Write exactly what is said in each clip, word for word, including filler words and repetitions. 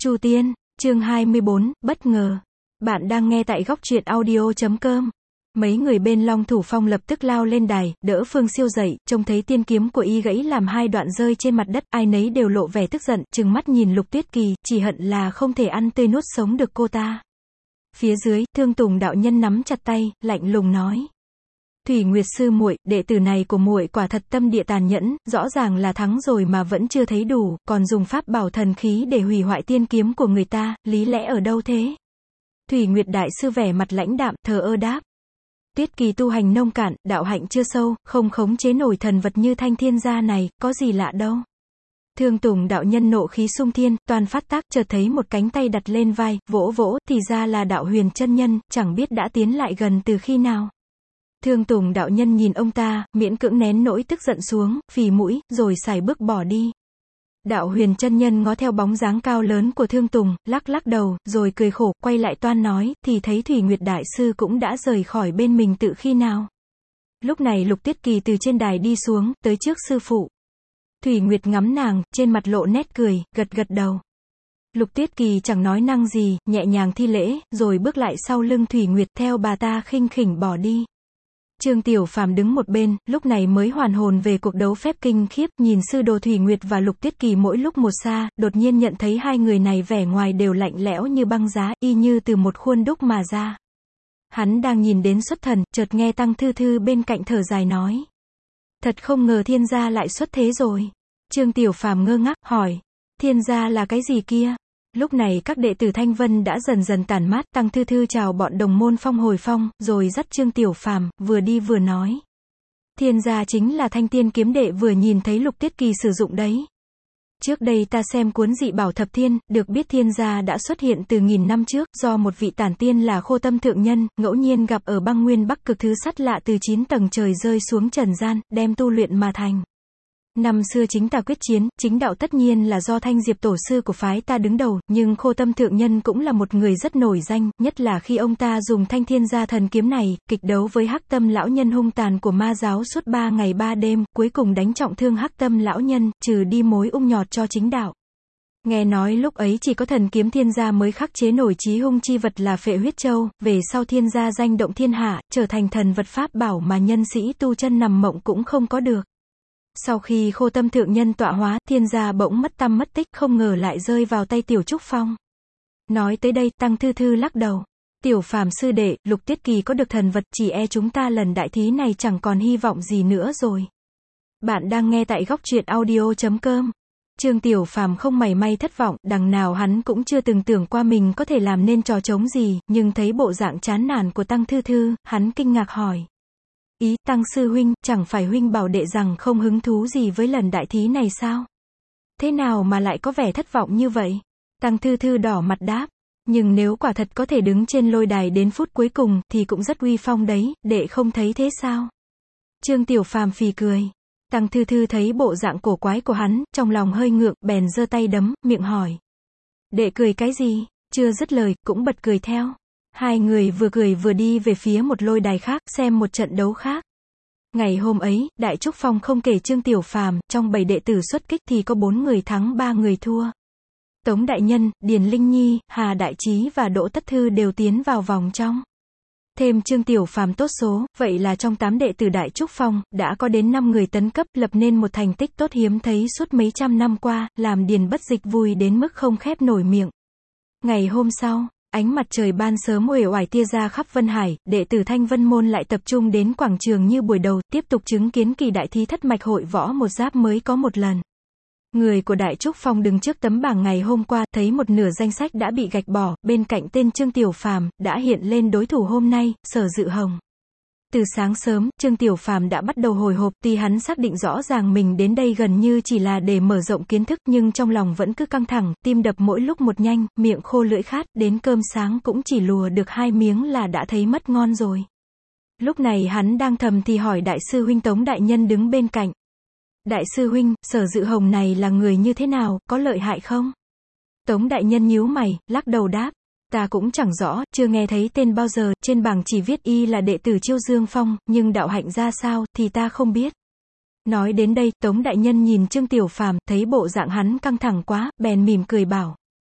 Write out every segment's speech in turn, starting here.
Chu Tiên, chương hai mươi bốn, bất ngờ. Bạn đang nghe tại góc truyện audio chấm com. Mấy người bên Long Thủ Phong lập tức lao lên đài, đỡ Phương Siêu dậy, trông thấy tiên kiếm của y gãy làm hai đoạn rơi trên mặt đất, ai nấy đều lộ vẻ tức giận, trừng mắt nhìn Lục Tuyết Kỳ, chỉ hận là không thể ăn tươi nuốt sống được cô ta. Phía dưới, Thương Tùng đạo nhân nắm chặt tay, lạnh lùng nói: Thủy Nguyệt sư muội, đệ tử này của muội quả thật tâm địa tàn nhẫn, rõ ràng là thắng rồi mà vẫn chưa thấy đủ, còn dùng pháp bảo thần khí để hủy hoại tiên kiếm của người ta, lý lẽ ở đâu thế? Thủy Nguyệt đại sư vẻ mặt lãnh đạm, thờ ơ đáp: Tuyết Kỳ tu hành nông cạn, đạo hạnh chưa sâu, không khống chế nổi thần vật như Thanh Thiên gia này, có gì lạ đâu. Thương Tùng đạo nhân nộ khí sung thiên, toàn phát tác, chợt thấy một cánh tay đặt lên vai, vỗ vỗ, thì ra là Đạo Huyền chân nhân, chẳng biết đã tiến lại gần từ khi nào. Thương Tùng đạo nhân nhìn ông ta, miễn cưỡng nén nỗi tức giận xuống, phì mũi, rồi sải bước bỏ đi. Đạo Huyền chân nhân ngó theo bóng dáng cao lớn của Thương Tùng, lắc lắc đầu, rồi cười khổ, quay lại toan nói, thì thấy Thủy Nguyệt đại sư cũng đã rời khỏi bên mình tự khi nào. Lúc này Lục Tuyết Kỳ từ trên đài đi xuống, tới trước sư phụ. Thủy Nguyệt ngắm nàng, trên mặt lộ nét cười, gật gật đầu. Lục Tuyết Kỳ chẳng nói năng gì, nhẹ nhàng thi lễ, rồi bước lại sau lưng Thủy Nguyệt, theo bà ta khinh khỉnh bỏ đi. Trương Tiểu Phàm đứng một bên, lúc này mới hoàn hồn về cuộc đấu phép kinh khiếp, nhìn sư đồ Thủy Nguyệt và Lục Tuyết Kỳ mỗi lúc một xa, đột nhiên nhận thấy hai người này vẻ ngoài đều lạnh lẽo như băng giá, y như từ một khuôn đúc mà ra. Hắn đang nhìn đến xuất thần, chợt nghe Tăng Thư Thư bên cạnh thở dài nói: Thật không ngờ Thiên gia lại xuất thế rồi. Trương Tiểu Phàm ngơ ngác, hỏi: Thiên gia là cái gì kia? Lúc này các đệ tử Thanh Vân đã dần dần tản mát, Tăng Thư Thư chào bọn đồng môn Phong Hồi Phong, rồi dắt Trương Tiểu Phàm, vừa đi vừa nói: Thiên gia chính là Thanh Tiên kiếm đệ vừa nhìn thấy Lục Tuyết Kỳ sử dụng đấy. Trước đây ta xem cuốn dị bảo thập thiên, được biết Thiên gia đã xuất hiện từ nghìn năm trước, do một vị tản tiên là Khô Tâm thượng nhân, ngẫu nhiên gặp ở băng nguyên Bắc Cực thứ sắt lạ từ chín tầng trời rơi xuống trần gian, đem tu luyện mà thành. Năm xưa chính ta quyết chiến, chính đạo tất nhiên là do Thanh Diệp tổ sư của phái ta đứng đầu, nhưng Khô Tâm thượng nhân cũng là một người rất nổi danh, nhất là khi ông ta dùng Thanh Thiên gia thần kiếm này, kịch đấu với Hắc Tâm lão nhân hung tàn của ma giáo suốt ba ngày ba đêm, cuối cùng đánh trọng thương Hắc Tâm lão nhân, trừ đi mối ung nhọt cho chính đạo. Nghe nói lúc ấy chỉ có thần kiếm Thiên gia mới khắc chế nổi chí hung chi vật là Phệ Huyết Châu, về sau Thiên gia danh động thiên hạ, trở thành thần vật pháp bảo mà nhân sĩ tu chân nằm mộng cũng không có được. Sau khi Khô Tâm thượng nhân tọa hóa, Thiên gia bỗng mất tăm mất tích, không ngờ lại rơi vào tay Tiểu Trúc Phong. Nói tới đây, Tăng Thư Thư lắc đầu: Tiểu Phàm sư đệ, Lục Tuyết Kỳ có được thần vật, chỉ e chúng ta lần đại thí này chẳng còn hy vọng gì nữa rồi. Bạn đang nghe tại góc truyện audio chấm com. Trương Tiểu Phàm không mảy may thất vọng, đằng nào hắn cũng chưa từng tưởng qua mình có thể làm nên trò trống gì, nhưng thấy bộ dạng chán nản của Tăng Thư Thư, hắn kinh ngạc hỏi: Ý, Tăng sư huynh, chẳng phải huynh bảo đệ rằng không hứng thú gì với lần đại thí này sao? Thế nào mà lại có vẻ thất vọng như vậy? Tăng Thư Thư đỏ mặt đáp: Nhưng nếu quả thật có thể đứng trên lôi đài đến phút cuối cùng, thì cũng rất uy phong đấy, đệ không thấy thế sao? Trương Tiểu Phàm phì cười. Tăng Thư Thư thấy bộ dạng cổ quái của hắn, trong lòng hơi ngượng, bèn giơ tay đấm, miệng hỏi: Đệ cười cái gì? Chưa dứt lời, cũng bật cười theo. Hai người vừa cười vừa đi về phía một lôi đài khác, xem một trận đấu khác. Ngày hôm ấy, Đại Trúc Phong không kể Trương Tiểu Phàm, trong bảy đệ tử xuất kích thì có bốn người thắng ba người thua. Tống Đại Nhân, Điền Linh Nhi, Hà Đại Trí và Đỗ Tất Thư đều tiến vào vòng trong. Thêm Trương Tiểu Phàm tốt số, vậy là trong tám đệ tử Đại Trúc Phong, đã có đến năm người tấn cấp, lập nên một thành tích tốt hiếm thấy suốt mấy trăm năm qua, làm Điền Bất Dịch vui đến mức không khép nổi miệng. Ngày hôm sau, ánh mặt trời ban sớm uể oải tia ra khắp Vân Hải, đệ tử Thanh Vân môn lại tập trung đến quảng trường như buổi đầu, tiếp tục chứng kiến kỳ đại thí thất mạch hội võ một giáp mới có một lần. Người của Đại Trúc Phong đứng trước tấm bảng ngày hôm qua, thấy một nửa danh sách đã bị gạch bỏ, bên cạnh tên Trương Tiểu Phàm đã hiện lên đối thủ hôm nay, Sở Dự Hồng. Từ sáng sớm, Trương Tiểu Phàm đã bắt đầu hồi hộp, tuy hắn xác định rõ ràng mình đến đây gần như chỉ là để mở rộng kiến thức, nhưng trong lòng vẫn cứ căng thẳng, tim đập mỗi lúc một nhanh, miệng khô lưỡi khát, đến cơm sáng cũng chỉ lùa được hai miếng là đã thấy mất ngon rồi. Lúc này hắn đang thầm thì hỏi Đại sư huynh Tống Đại Nhân đứng bên cạnh: Đại sư huynh, Sở Dự Hồng này là người như thế nào, có lợi hại không? Tống Đại Nhân nhíu mày, lắc đầu đáp: Ta cũng chẳng rõ, chưa nghe thấy tên bao giờ, trên bảng chỉ viết y là đệ tử Chiêu Dương Phong, nhưng đạo hạnh ra sao, thì ta không biết. Nói đến đây, Tống Đại Nhân nhìn Trương Tiểu Phàm, thấy bộ dạng hắn căng thẳng quá, bèn mỉm cười bảo: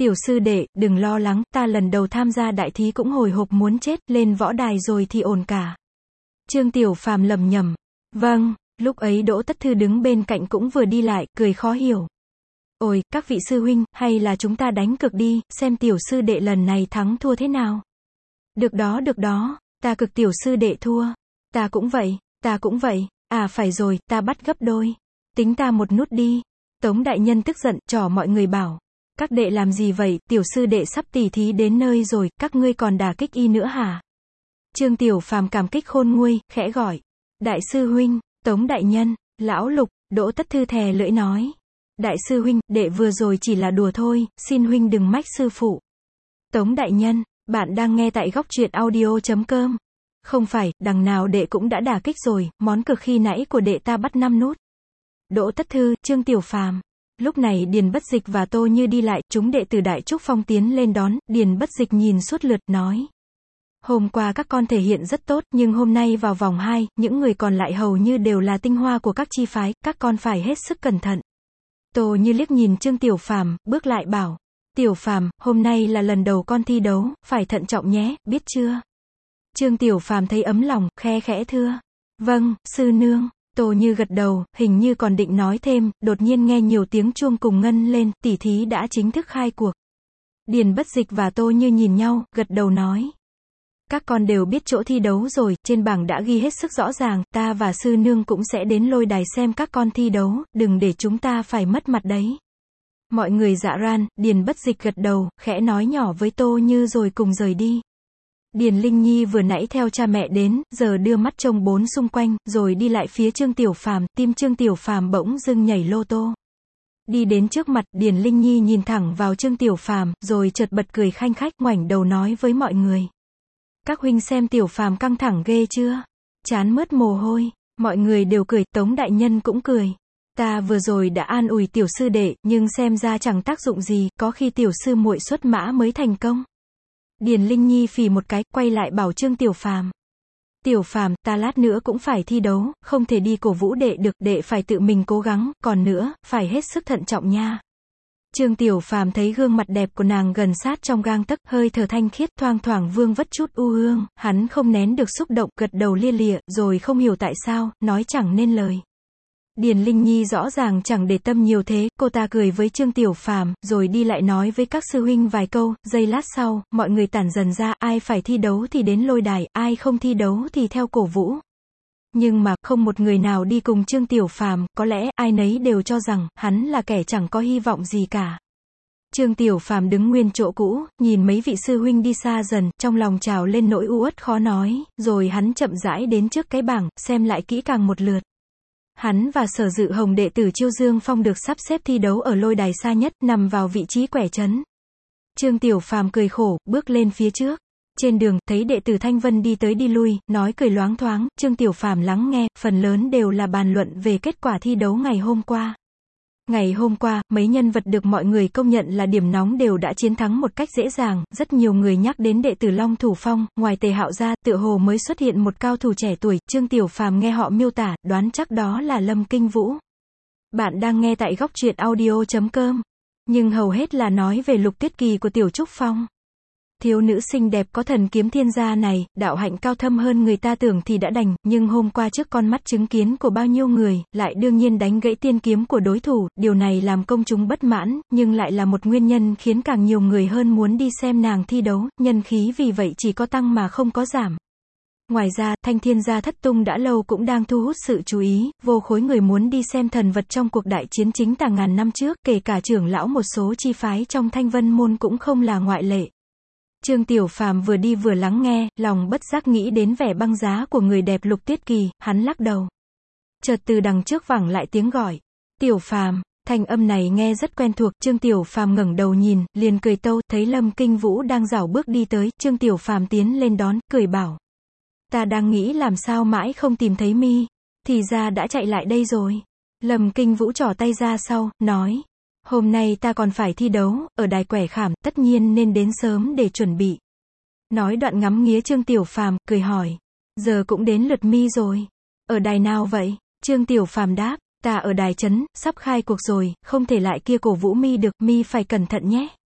Tiểu sư đệ, đừng lo lắng, ta lần đầu tham gia đại thí cũng hồi hộp muốn chết, lên võ đài rồi thì ổn cả. Trương Tiểu Phàm lẩm nhẩm. Vâng, lúc ấy Đỗ Tất Thư đứng bên cạnh cũng vừa đi lại, cười khó hiểu. Ôi, các vị sư huynh, hay là chúng ta đánh cược đi, xem tiểu sư đệ lần này thắng thua thế nào. Được đó được đó, ta cực tiểu sư đệ thua. Ta cũng vậy, ta cũng vậy, à phải rồi, ta bắt gấp đôi. Tính ta một nút đi. Tống đại nhân tức giận, trò mọi người bảo. Các đệ làm gì vậy, tiểu sư đệ sắp tỉ thí đến nơi rồi, các ngươi còn đả kích y nữa hả? Trương Tiểu Phàm cảm kích khôn nguôi, khẽ gọi. Đại sư huynh, Tống đại nhân, lão Lục, Đỗ Tất Thư thè lưỡi nói. Đại sư huynh, đệ vừa rồi chỉ là đùa thôi, xin huynh đừng mách sư phụ. Tống đại nhân, bạn đang nghe tại góc truyện audio chấm com. Không phải, đằng nào đệ cũng đã đả kích rồi, món cược khi nãy của đệ ta bắt năm nút. Đỗ Tất Thư, Trương Tiểu Phàm. Lúc này Điền Bất Dịch và Tô Như đi lại, chúng đệ tử Đại Trúc Phong tiến lên đón, Điền Bất Dịch nhìn suốt lượt, nói. Hôm qua các con thể hiện rất tốt, nhưng hôm nay vào vòng hai, những người còn lại hầu như đều là tinh hoa của các chi phái, các con phải hết sức cẩn thận. Tô Như liếc nhìn Trương Tiểu Phàm, bước lại bảo. Tiểu Phàm, hôm nay là lần đầu con thi đấu, phải thận trọng nhé, biết chưa? Trương Tiểu Phàm thấy ấm lòng, khe khẽ thưa. Vâng, sư nương. Tô Như gật đầu, hình như còn định nói thêm, đột nhiên nghe nhiều tiếng chuông cùng ngân lên, tỉ thí đã chính thức khai cuộc. Điền Bất Dịch và Tô Như nhìn nhau, gật đầu nói. Các con đều biết chỗ thi đấu rồi, trên bảng đã ghi hết sức rõ ràng, ta và sư nương cũng sẽ đến lôi đài xem các con thi đấu, đừng để chúng ta phải mất mặt đấy. Mọi người dạ ran, Điền Bất Dịch gật đầu, khẽ nói nhỏ với Tô Như rồi cùng rời đi. Điền Linh Nhi vừa nãy theo cha mẹ đến, giờ đưa mắt trông bốn xung quanh, rồi đi lại phía Trương Tiểu Phàm, tim Trương Tiểu Phàm bỗng dưng nhảy lô tô. Đi đến trước mặt, Điền Linh Nhi nhìn thẳng vào Trương Tiểu Phàm, rồi chợt bật cười khanh khách, ngoảnh đầu nói với mọi người. Các huynh xem Tiểu Phàm căng thẳng ghê chưa? Chán mướt mồ hôi. Mọi người đều cười, Tống đại nhân cũng cười. Ta vừa rồi đã an ủi tiểu sư đệ, nhưng xem ra chẳng tác dụng gì, có khi tiểu sư muội xuất mã mới thành công. Điền Linh Nhi phì một cái, quay lại bảo Trương Tiểu Phàm. Tiểu Phàm, ta lát nữa cũng phải thi đấu, không thể đi cổ vũ đệ được, đệ phải tự mình cố gắng, còn nữa, phải hết sức thận trọng nha. Trương Tiểu Phàm thấy gương mặt đẹp của nàng gần sát trong gang tấc, hơi thở thanh khiết, thoang thoảng vương vất chút u hương, hắn không nén được xúc động, gật đầu lia lịa, rồi không hiểu tại sao, nói chẳng nên lời. Điền Linh Nhi rõ ràng chẳng để tâm nhiều thế, cô ta cười với Trương Tiểu Phàm, rồi đi lại nói với các sư huynh vài câu, giây lát sau, mọi người tản dần ra, ai phải thi đấu thì đến lôi đài, ai không thi đấu thì theo cổ vũ. Nhưng mà, không một người nào đi cùng Trương Tiểu Phàm, có lẽ, ai nấy đều cho rằng, hắn là kẻ chẳng có hy vọng gì cả. Trương Tiểu Phàm đứng nguyên chỗ cũ, nhìn mấy vị sư huynh đi xa dần, trong lòng trào lên nỗi u uất khó nói, rồi hắn chậm rãi đến trước cái bảng, xem lại kỹ càng một lượt. Hắn và Sở Dự Hồng đệ tử Chiêu Dương Phong được sắp xếp thi đấu ở lôi đài xa nhất, nằm vào vị trí quẻ trấn. Trương Tiểu Phàm cười khổ, bước lên phía trước. Trên đường, thấy đệ tử Thanh Vân đi tới đi lui, nói cười loáng thoáng, Trương Tiểu Phàm lắng nghe, phần lớn đều là bàn luận về kết quả thi đấu ngày hôm qua. Ngày hôm qua, mấy nhân vật được mọi người công nhận là điểm nóng đều đã chiến thắng một cách dễ dàng, rất nhiều người nhắc đến đệ tử Long Thủ Phong, ngoài Tề Hạo ra, tựa hồ mới xuất hiện một cao thủ trẻ tuổi, Trương Tiểu Phàm nghe họ miêu tả, đoán chắc đó là Lâm Kinh Vũ. Bạn đang nghe tại góc truyện audio chấm com, nhưng hầu hết là nói về Lục Tuyết Kỳ của Tiểu Trúc Phong. Thiếu nữ xinh đẹp có thần kiếm thiên gia này, đạo hạnh cao thâm hơn người ta tưởng thì đã đành, nhưng hôm qua trước con mắt chứng kiến của bao nhiêu người, lại đương nhiên đánh gãy tiên kiếm của đối thủ, điều này làm công chúng bất mãn, nhưng lại là một nguyên nhân khiến càng nhiều người hơn muốn đi xem nàng thi đấu, nhân khí vì vậy chỉ có tăng mà không có giảm. Ngoài ra, Thanh Thiên Gia thất tung đã lâu cũng đang thu hút sự chú ý, vô khối người muốn đi xem thần vật trong cuộc đại chiến chính tà ngàn năm trước, kể cả trưởng lão một số chi phái trong Thanh Vân môn cũng không là ngoại lệ. Trương Tiểu Phàm vừa đi vừa lắng nghe, lòng bất giác nghĩ đến vẻ băng giá của người đẹp Lục Tuyết Kỳ, hắn lắc đầu. Chợt từ đằng trước vẳng lại tiếng gọi. Tiểu Phàm, thanh âm này nghe rất quen thuộc, Trương Tiểu Phàm ngẩng đầu nhìn, liền cười tâu, thấy Lâm Kinh Vũ đang rảo bước đi tới, Trương Tiểu Phàm tiến lên đón, cười bảo. Ta đang nghĩ làm sao mãi không tìm thấy mi, thì ra đã chạy lại đây rồi. Lâm Kinh Vũ trỏ tay ra sau, nói. Hôm nay ta còn phải thi đấu, ở đài quẻ khảm, tất nhiên nên đến sớm để chuẩn bị. Nói đoạn ngắm nghía Trương Tiểu Phàm, cười hỏi. Giờ cũng đến lượt mi rồi. Ở đài nào vậy? Trương Tiểu Phàm đáp. Ta ở đài trấn, sắp khai cuộc rồi, không thể lại kia cổ vũ mi được, mi phải cẩn thận nhé.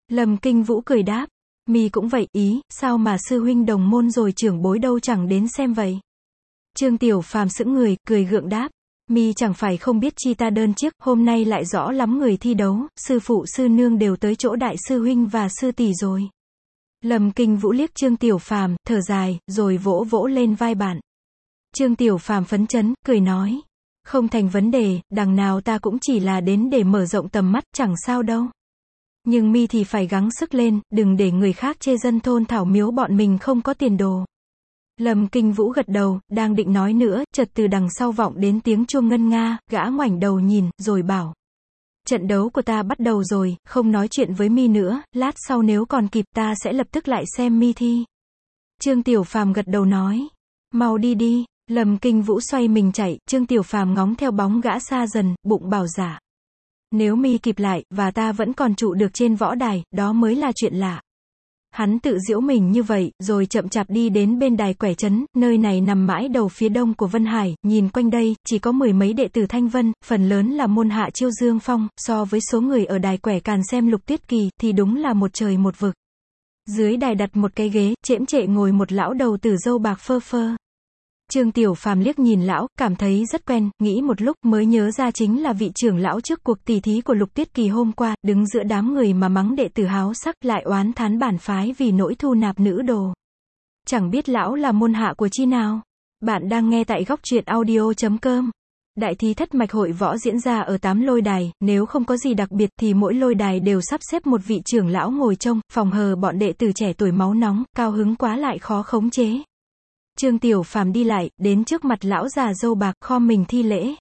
Lâm Kinh Vũ cười đáp. Mi cũng vậy, ý, sao mà sư huynh đồng môn rồi trưởng bối đâu chẳng đến xem vậy. Trương Tiểu Phàm sững người, cười gượng đáp. Mi chẳng phải không biết chi ta đơn chiếc, hôm nay lại rõ lắm người thi đấu, sư phụ sư nương đều tới chỗ đại sư huynh và sư tỷ rồi. Lâm Kinh Vũ liếc Trương Tiểu Phàm, thở dài, rồi vỗ vỗ lên vai bạn. Trương Tiểu Phàm phấn chấn, cười nói. Không thành vấn đề, đằng nào ta cũng chỉ là đến để mở rộng tầm mắt, chẳng sao đâu. Nhưng Mi thì phải gắng sức lên, đừng để người khác chê dân thôn thảo miếu bọn mình không có tiền đồ. Lâm Kinh Vũ gật đầu, đang định nói nữa, chợt từ đằng sau vọng đến tiếng chuông ngân nga, gã ngoảnh đầu nhìn, rồi bảo. Trận đấu của ta bắt đầu rồi, không nói chuyện với Mi nữa, lát sau nếu còn kịp ta sẽ lập tức lại xem Mi thi. Trương Tiểu Phàm gật đầu nói. Mau đi đi. Lâm Kinh Vũ xoay mình chạy, Trương Tiểu Phàm ngóng theo bóng gã xa dần, bụng bảo giả. Nếu Mi kịp lại, và ta vẫn còn trụ được trên võ đài, đó mới là chuyện lạ. Hắn tự giễu mình như vậy, rồi chậm chạp đi đến bên đài quẻ trấn, nơi này nằm mãi đầu phía đông của Vân Hải, nhìn quanh đây, chỉ có mười mấy đệ tử Thanh Vân, phần lớn là môn hạ Chiêu Dương Phong, so với số người ở đài quẻ càn xem Lục Tuyết Kỳ, thì đúng là một trời một vực. Dưới đài đặt một cái ghế, chễm trệ ngồi một lão đầu tử râu bạc phơ phơ. Trương Tiểu Phàm liếc nhìn lão, cảm thấy rất quen, nghĩ một lúc mới nhớ ra chính là vị trưởng lão trước cuộc tỷ thí của Lục Tuyết Kỳ hôm qua, đứng giữa đám người mà mắng đệ tử háo sắc, lại oán thán bản phái vì nỗi thu nạp nữ đồ. Chẳng biết lão là môn hạ của chi nào? Bạn đang nghe tại góc truyện audio chấm com. Đại thí thất mạch hội võ diễn ra ở tám lôi đài, nếu không có gì đặc biệt thì mỗi lôi đài đều sắp xếp một vị trưởng lão ngồi trông, phòng hờ bọn đệ tử trẻ tuổi máu nóng, cao hứng quá lại khó khống chế. Trương Tiểu Phàm đi lại, đến trước mặt lão già râu bạc, khom mình thi lễ.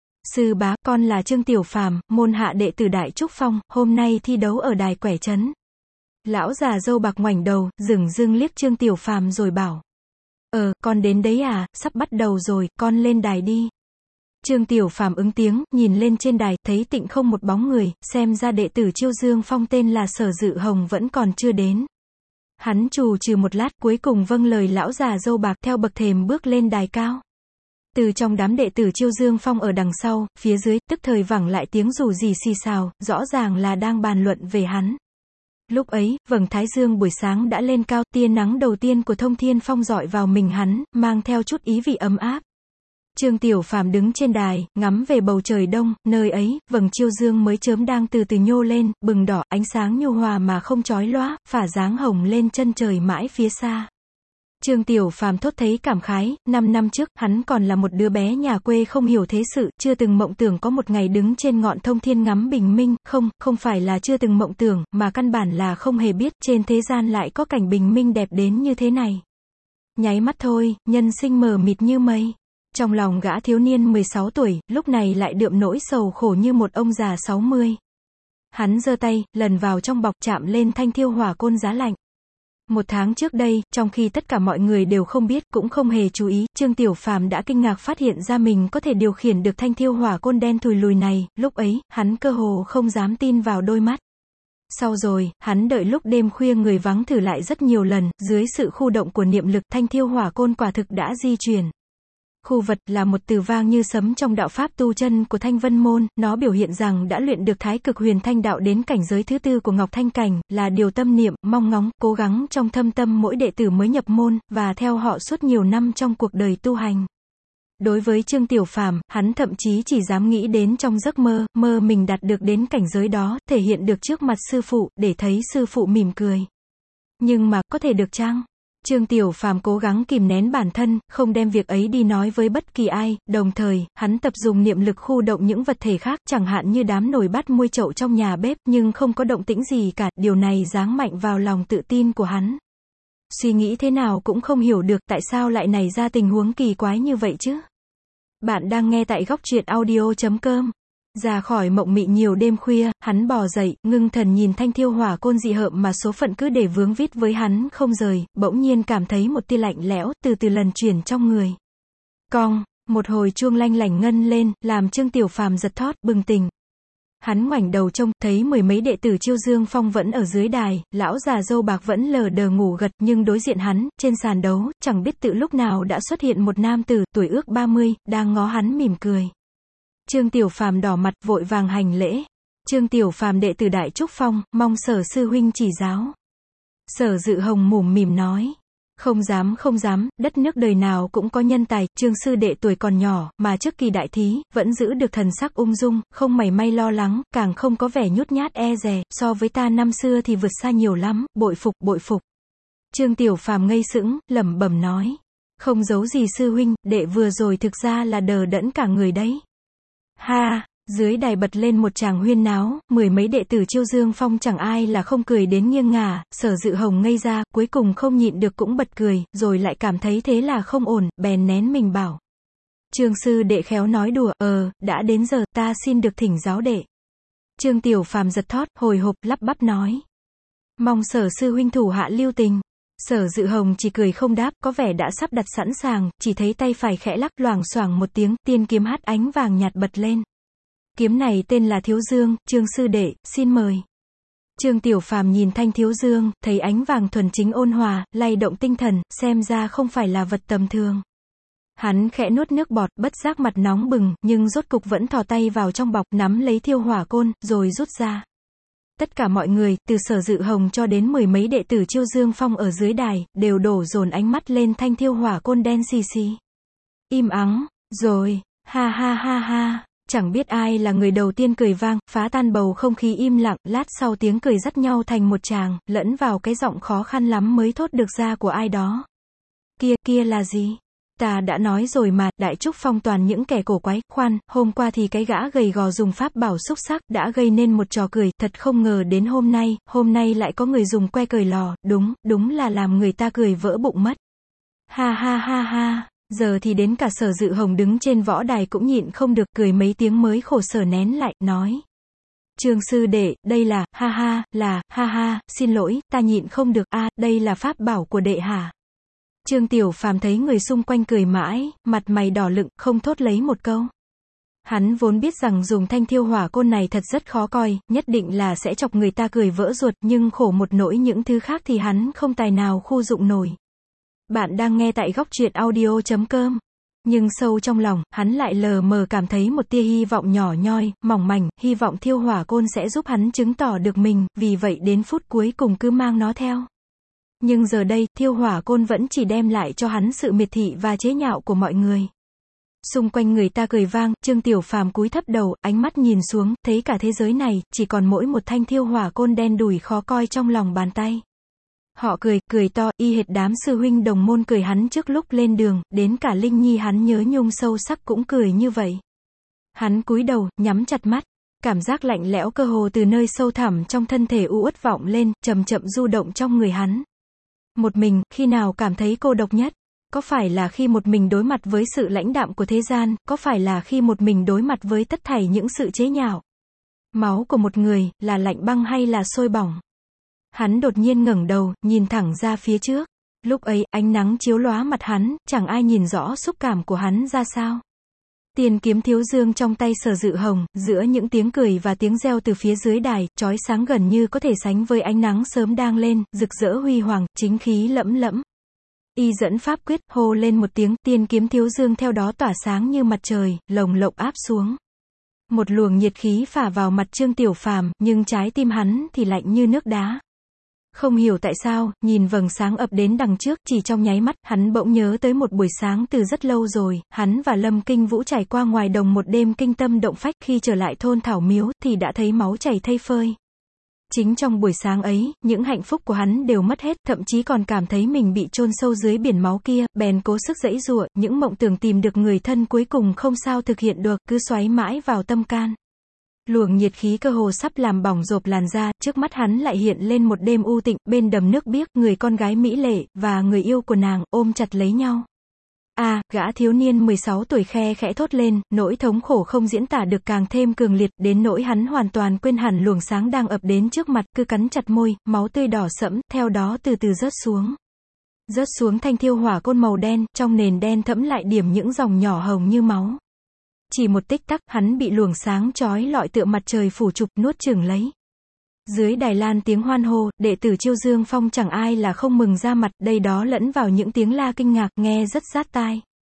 Sư bá, con là Trương Tiểu Phàm, môn hạ đệ tử Đại Trúc Phong, hôm nay thi đấu ở đài quẻ trấn. Lão già râu bạc ngoảnh đầu, dửng dưng liếc Trương Tiểu Phàm rồi bảo. Ờ, con đến đấy à, sắp bắt đầu rồi, con lên đài đi. Trương Tiểu Phàm ứng tiếng, nhìn lên trên đài, thấy tịnh không một bóng người, xem ra đệ tử Chiêu Dương Phong tên là Sở Dự Hồng vẫn còn chưa đến. Hắn trù trừ một lát, cuối cùng vâng lời lão già râu bạc, theo bậc thềm bước lên đài cao. Từ trong đám đệ tử Chiêu Dương Phong ở đằng sau, phía dưới, tức thời vẳng lại tiếng rù rì xì xào, rõ ràng là đang bàn luận về hắn. Lúc ấy, vầng thái dương buổi sáng đã lên cao, tia nắng đầu tiên của Thông Thiên Phong rọi vào mình hắn, mang theo chút ý vị ấm áp. Trương Tiểu Phàm đứng trên đài, ngắm về bầu trời đông, nơi ấy, vầng chiêu dương mới chớm đang từ từ nhô lên, bừng đỏ, ánh sáng nhu hòa mà không chói lóa, phả dáng hồng lên chân trời mãi phía xa. Trương Tiểu Phàm thốt thấy cảm khái, năm năm trước, hắn còn là một đứa bé nhà quê không hiểu thế sự, chưa từng mộng tưởng có một ngày đứng trên ngọn thông thiên ngắm bình minh, không, không phải là chưa từng mộng tưởng, mà căn bản là không hề biết, trên thế gian lại có cảnh bình minh đẹp đến như thế này. Nháy mắt thôi, nhân sinh mờ mịt như mây. Trong lòng gã thiếu niên mười sáu tuổi, lúc này lại đượm nỗi sầu khổ như một ông già sáu mươi. Hắn giơ tay, lần vào trong bọc, chạm lên thanh thiêu hỏa côn giá lạnh. Một tháng trước đây, trong khi tất cả mọi người đều không biết, cũng không hề chú ý, Trương Tiểu Phàm đã kinh ngạc phát hiện ra mình có thể điều khiển được thanh thiêu hỏa côn đen thùi lùi này, lúc ấy, hắn cơ hồ không dám tin vào đôi mắt. Sau rồi, hắn đợi lúc đêm khuya người vắng thử lại rất nhiều lần, dưới sự khu động của niệm lực, thanh thiêu hỏa côn quả thực đã di chuyển. Khu vật là một từ vang như sấm trong đạo pháp tu chân của Thanh Vân Môn, nó biểu hiện rằng đã luyện được thái cực huyền thanh đạo đến cảnh giới thứ tư của Ngọc Thanh Cảnh, là điều tâm niệm, mong ngóng, cố gắng trong thâm tâm mỗi đệ tử mới nhập môn, và theo họ suốt nhiều năm trong cuộc đời tu hành. Đối với Trương Tiểu Phàm, hắn thậm chí chỉ dám nghĩ đến trong giấc mơ, mơ mình đạt được đến cảnh giới đó, thể hiện được trước mặt sư phụ, để thấy sư phụ mỉm cười. Nhưng mà, có thể được chăng? Trương Tiểu Phàm cố gắng kìm nén bản thân, không đem việc ấy đi nói với bất kỳ ai, đồng thời, hắn tập dùng niệm lực khu động những vật thể khác, chẳng hạn như đám nồi bát muôi chậu trong nhà bếp, nhưng không có động tĩnh gì cả, điều này giáng mạnh vào lòng tự tin của hắn. Suy nghĩ thế nào cũng không hiểu được tại sao lại nảy ra tình huống kỳ quái như vậy chứ. Bạn đang nghe tại góc truyện audio chấm com. Ra khỏi mộng mị nhiều đêm khuya, hắn bò dậy, ngưng thần nhìn thanh thiêu hỏa côn dị hợm mà số phận cứ để vướng vít với hắn không rời, bỗng nhiên cảm thấy một tia lạnh lẽo, từ từ lần chuyển trong người. Cong, một hồi chuông lanh lảnh ngân lên, làm Trương Tiểu Phàm giật thót, bừng tỉnh. Hắn ngoảnh đầu trông, thấy mười mấy đệ tử Chiêu Dương Phong vẫn ở dưới đài, lão già râu bạc vẫn lờ đờ ngủ gật, nhưng đối diện hắn, trên sàn đấu, chẳng biết từ lúc nào đã xuất hiện một nam tử, tuổi ước ba mươi, đang ngó hắn mỉm cười. Trương Tiểu Phàm đỏ mặt, vội vàng hành lễ. Trương Tiểu Phàm đệ tử Đại Trúc Phong, mong Sở sư huynh chỉ giáo. Sở Dự Hồng mủm mỉm nói. Không dám không dám, đất nước đời nào cũng có nhân tài, Trương sư đệ tuổi còn nhỏ, mà trước kỳ đại thí, vẫn giữ được thần sắc ung dung, không mảy may lo lắng, càng không có vẻ nhút nhát e dè, so với ta năm xưa thì vượt xa nhiều lắm, bội phục, bội phục. Trương Tiểu Phàm ngây sững, lẩm bẩm nói. Không giấu gì sư huynh, đệ vừa rồi thực ra là đờ đẫn cả người đấy. Ha! Dưới đài bật lên một tràng huyên náo, mười mấy đệ tử Chiêu Dương Phong chẳng ai là không cười đến nghiêng ngả, Sở Dự Hồng ngây ra, cuối cùng không nhịn được cũng bật cười, rồi lại cảm thấy thế là không ổn, bèn nén mình bảo. Trương sư đệ khéo nói đùa, ờ, đã đến giờ, ta xin được thỉnh giáo đệ. Trương Tiểu Phàm giật thót, hồi hộp, lắp bắp nói. Mong Sở sư huynh thủ hạ lưu tình. Sở Dự Hồng chỉ cười không đáp, có vẻ đã sắp đặt sẵn sàng, chỉ thấy tay phải khẽ lắc loảng xoảng một tiếng, tiên kiếm hát ánh vàng nhạt bật lên. Kiếm này tên là Thiếu Dương, Trương sư đệ, xin mời. Trương Tiểu Phàm nhìn thanh Thiếu Dương, thấy ánh vàng thuần chính ôn hòa, lay động tinh thần, xem ra không phải là vật tầm thường. Hắn khẽ nuốt nước bọt, bất giác mặt nóng bừng, nhưng rốt cục vẫn thò tay vào trong bọc, nắm lấy thiêu hỏa côn, rồi rút ra. Tất cả mọi người, từ Sở Dự Hồng cho đến mười mấy đệ tử Chiêu Dương Phong ở dưới đài, đều đổ dồn ánh mắt lên thanh thiêu hỏa côn đen xì xì. Im ắng, rồi, ha ha ha ha. Chẳng biết ai là người đầu tiên cười vang, phá tan bầu không khí im lặng, lát sau tiếng cười dắt nhau thành một tràng, lẫn vào cái giọng khó khăn lắm mới thốt được ra của ai đó. Kia, kia là gì? Ta đã nói rồi mà, Đại Trúc Phong toàn những kẻ cổ quái, khoan, hôm qua thì cái gã gầy gò dùng pháp bảo xúc sắc, đã gây nên một trò cười, thật không ngờ đến hôm nay, hôm nay lại có người dùng que cười lò, đúng, đúng là làm người ta cười vỡ bụng mất. Ha ha ha ha. Giờ thì đến cả Sở Dự Hồng đứng trên võ đài cũng nhịn không được, cười mấy tiếng mới khổ sở nén lại, nói. Trương sư đệ, đây là, ha ha, là, ha ha, xin lỗi, ta nhịn không được, a, à, đây là pháp bảo của đệ hả? Trương Tiểu Phàm thấy người xung quanh cười mãi, mặt mày đỏ lựng, không thốt lấy một câu. Hắn vốn biết rằng dùng thanh thiêu hỏa côn này thật rất khó coi, nhất định là sẽ chọc người ta cười vỡ ruột, nhưng khổ một nỗi những thứ khác thì hắn không tài nào khu dụng nổi. Bạn đang nghe tại góc truyện audio chấm com. Nhưng sâu trong lòng, hắn lại lờ mờ cảm thấy một tia hy vọng nhỏ nhoi, mỏng mảnh, hy vọng thiêu hỏa côn sẽ giúp hắn chứng tỏ được mình, vì vậy đến phút cuối cùng cứ mang nó theo. Nhưng giờ đây, thiêu hỏa côn vẫn chỉ đem lại cho hắn sự miệt thị và chế nhạo của mọi người. Xung quanh người ta cười vang, Trương Tiểu Phàm cúi thấp đầu, ánh mắt nhìn xuống, thấy cả thế giới này, chỉ còn mỗi một thanh thiêu hỏa côn đen đủi khó coi trong lòng bàn tay. Họ cười, cười to, y hệt đám sư huynh đồng môn cười hắn trước lúc lên đường, đến cả Linh Nhi hắn nhớ nhung sâu sắc cũng cười như vậy. Hắn cúi đầu, nhắm chặt mắt, cảm giác lạnh lẽo cơ hồ từ nơi sâu thẳm trong thân thể u uất vọng lên, chậm chậm du động trong người hắn. Một mình, khi nào cảm thấy cô độc nhất? Có phải là khi một mình đối mặt với sự lãnh đạm của thế gian, có phải là khi một mình đối mặt với tất thảy những sự chế nhạo? Máu của một người, là lạnh băng hay là sôi bỏng? Hắn đột nhiên ngẩng đầu, nhìn thẳng ra phía trước. Lúc ấy, ánh nắng chiếu lóa mặt hắn, chẳng ai nhìn rõ xúc cảm của hắn ra sao. Tiền kiếm Thiếu Dương trong tay Sở Dự Hồng, giữa những tiếng cười và tiếng reo từ phía dưới đài, chói sáng gần như có thể sánh với ánh nắng sớm đang lên, rực rỡ huy hoàng, chính khí lẫm lẫm. Y dẫn pháp quyết, hô lên một tiếng, tiên kiếm Thiếu Dương theo đó tỏa sáng như mặt trời, lồng lộng áp xuống. Một luồng nhiệt khí phả vào mặt Trương Tiểu Phàm, nhưng trái tim hắn thì lạnh như nước đá. Không hiểu tại sao, nhìn vầng sáng ập đến đằng trước, chỉ trong nháy mắt, hắn bỗng nhớ tới một buổi sáng từ rất lâu rồi, hắn và Lâm Kinh Vũ trải qua ngoài đồng một đêm kinh tâm động phách, khi trở lại thôn Thảo Miếu, thì đã thấy máu chảy thây phơi. Chính trong buổi sáng ấy, những hạnh phúc của hắn đều mất hết, thậm chí còn cảm thấy mình bị chôn sâu dưới biển máu kia, bèn cố sức giãy giụa, những mộng tưởng tìm được người thân cuối cùng không sao thực hiện được, cứ xoáy mãi vào tâm can. Luồng nhiệt khí cơ hồ sắp làm bỏng rộp làn da, trước mắt hắn lại hiện lên một đêm u tịnh, bên đầm nước biếc, người con gái mỹ lệ, và người yêu của nàng, ôm chặt lấy nhau. À, gã thiếu niên mười sáu tuổi khe khẽ thốt lên, nỗi thống khổ không diễn tả được càng thêm cường liệt, đến nỗi hắn hoàn toàn quên hẳn luồng sáng đang ập đến trước mặt, cứ cắn chặt môi, máu tươi đỏ sẫm, theo đó từ từ rớt xuống. Rớt xuống thanh thiêu hỏa côn màu đen, trong nền đen thẫm lại điểm những dòng nhỏ hồng như máu. Chỉ một tích tắc, hắn bị luồng sáng chói lọi tựa mặt trời phủ chụp, nuốt chửng lấy. Dưới đài lan tiếng hoan hô, đệ tử Chiêu Dương Phong chẳng ai là không mừng ra mặt, đây đó lẫn vào những tiếng la kinh ngạc, nghe rất rát tai.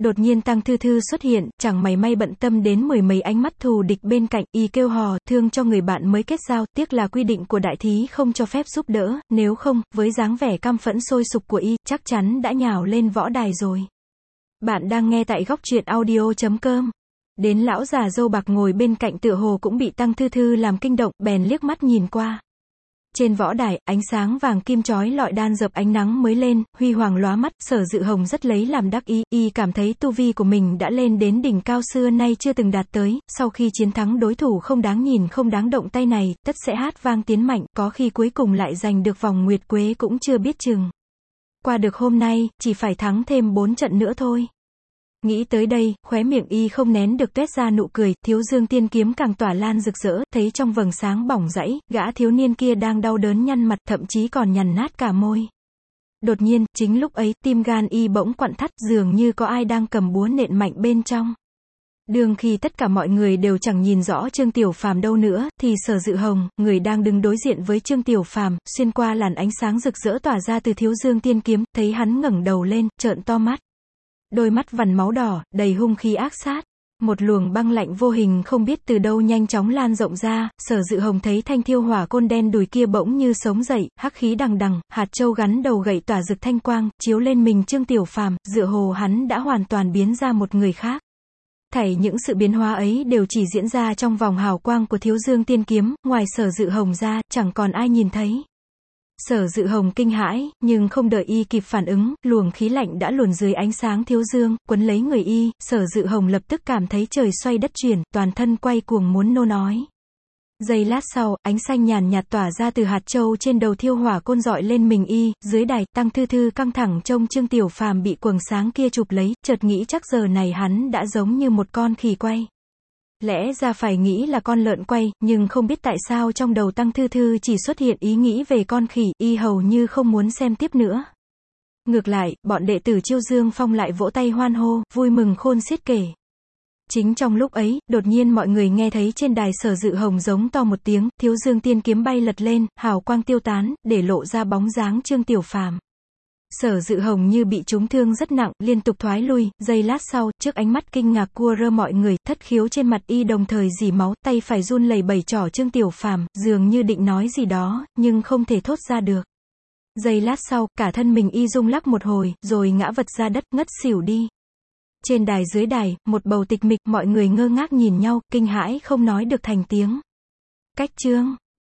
Đột nhiên Tăng Thư Thư xuất hiện, chẳng mảy may bận tâm đến mười mấy ánh mắt thù địch bên cạnh, y kêu hò, thương cho người bạn mới kết giao, tiếc là quy định của đại thí không cho phép giúp đỡ, nếu không, với dáng vẻ căm phẫn sôi sục của y, chắc chắn đã nhào lên võ đài rồi. Bạn đang nghe tại góc truyện audio chấm com. Đến lão già râu bạc ngồi bên cạnh tựa hồ cũng bị Tăng Thư Thư làm kinh động, bèn liếc mắt nhìn qua. Trên võ đài, ánh sáng vàng kim chói lọi đan dập ánh nắng mới lên, huy hoàng lóa mắt, Sở Dự Hồng rất lấy làm đắc ý, y cảm thấy tu vi của mình đã lên đến đỉnh cao xưa nay chưa từng đạt tới, sau khi chiến thắng đối thủ không đáng nhìn không đáng động tay này, tất sẽ hát vang tiến mạnh, có khi cuối cùng lại giành được vòng nguyệt quế cũng chưa biết chừng. Qua được hôm nay, chỉ phải thắng thêm bốn trận nữa thôi. Nghĩ tới đây, khóe miệng y không nén được tuét ra nụ cười, Thiếu Dương Tiên Kiếm càng tỏa lan rực rỡ, thấy trong vầng sáng bỏng rẫy, gã thiếu niên kia đang đau đớn nhăn mặt, thậm chí còn nhằn nát cả môi. Đột nhiên, chính lúc ấy, tim gan y bỗng quặn thắt, dường như có ai đang cầm búa nện mạnh bên trong. Đương khi tất cả mọi người đều chẳng nhìn rõ Trương Tiểu Phàm đâu nữa, thì Sở Dự Hồng, người đang đứng đối diện với Trương Tiểu Phàm, xuyên qua làn ánh sáng rực rỡ tỏa ra từ Thiếu Dương Tiên Kiếm, thấy hắn ngẩng đầu lên, trợn to mắt. Đôi mắt vằn máu đỏ, đầy hung khí ác sát. Một luồng băng lạnh vô hình không biết từ đâu nhanh chóng lan rộng ra, Sở Dự Hồng thấy thanh thiêu hỏa côn đen đùi kia bỗng như sống dậy, hắc khí đằng đằng, hạt châu gắn đầu gậy tỏa rực thanh quang, chiếu lên mình Trương Tiểu Phàm, dựa hồ hắn đã hoàn toàn biến ra một người khác. Thảy những sự biến hóa ấy đều chỉ diễn ra trong vòng hào quang của Thiếu Dương Tiên Kiếm, ngoài Sở Dự Hồng ra, chẳng còn ai nhìn thấy. Sở Dự Hồng kinh hãi, nhưng không đợi y kịp phản ứng, luồng khí lạnh đã luồn dưới ánh sáng thiếu dương, quấn lấy người y, Sở Dự Hồng lập tức cảm thấy trời xoay đất chuyển, toàn thân quay cuồng muốn nôn ói. Giây lát sau, ánh xanh nhàn nhạt tỏa ra từ hạt châu trên đầu thiêu hỏa côn dọi lên mình y, dưới đài, Tăng Thư Thư căng thẳng trông Trương Tiểu Phàm bị quầng sáng kia chụp lấy, chợt nghĩ chắc giờ này hắn đã giống như một con khỉ quay. Lẽ ra phải nghĩ là con lợn quay, nhưng không biết tại sao trong đầu Tăng Thư Thư chỉ xuất hiện ý nghĩ về con khỉ, y hầu như không muốn xem tiếp nữa. Ngược lại, bọn đệ tử Chiêu Dương Phong lại vỗ tay hoan hô, vui mừng khôn xiết kể. Chính trong lúc ấy, đột nhiên mọi người nghe thấy trên đài Sở Dự Hồng giống to một tiếng, Thiếu Dương Tiên Kiếm bay lật lên, hào quang tiêu tán, để lộ ra bóng dáng Trương Tiểu Phàm. Sở Dự Hồng như bị trúng thương rất nặng, liên tục thoái lui, giây lát sau, trước ánh mắt kinh ngạc cua rơ mọi người, thất khiếu trên mặt y đồng thời rỉ máu, tay phải run lẩy bẩy trỏ Trương Tiểu Phàm, dường như định nói gì đó, nhưng không thể thốt ra được. Giây lát sau, cả thân mình y rung lắc một hồi, rồi ngã vật ra đất, ngất xỉu đi. Trên đài dưới đài, một bầu tịch mịch, mọi người ngơ ngác nhìn nhau, kinh hãi không nói được thành tiếng. Cách chương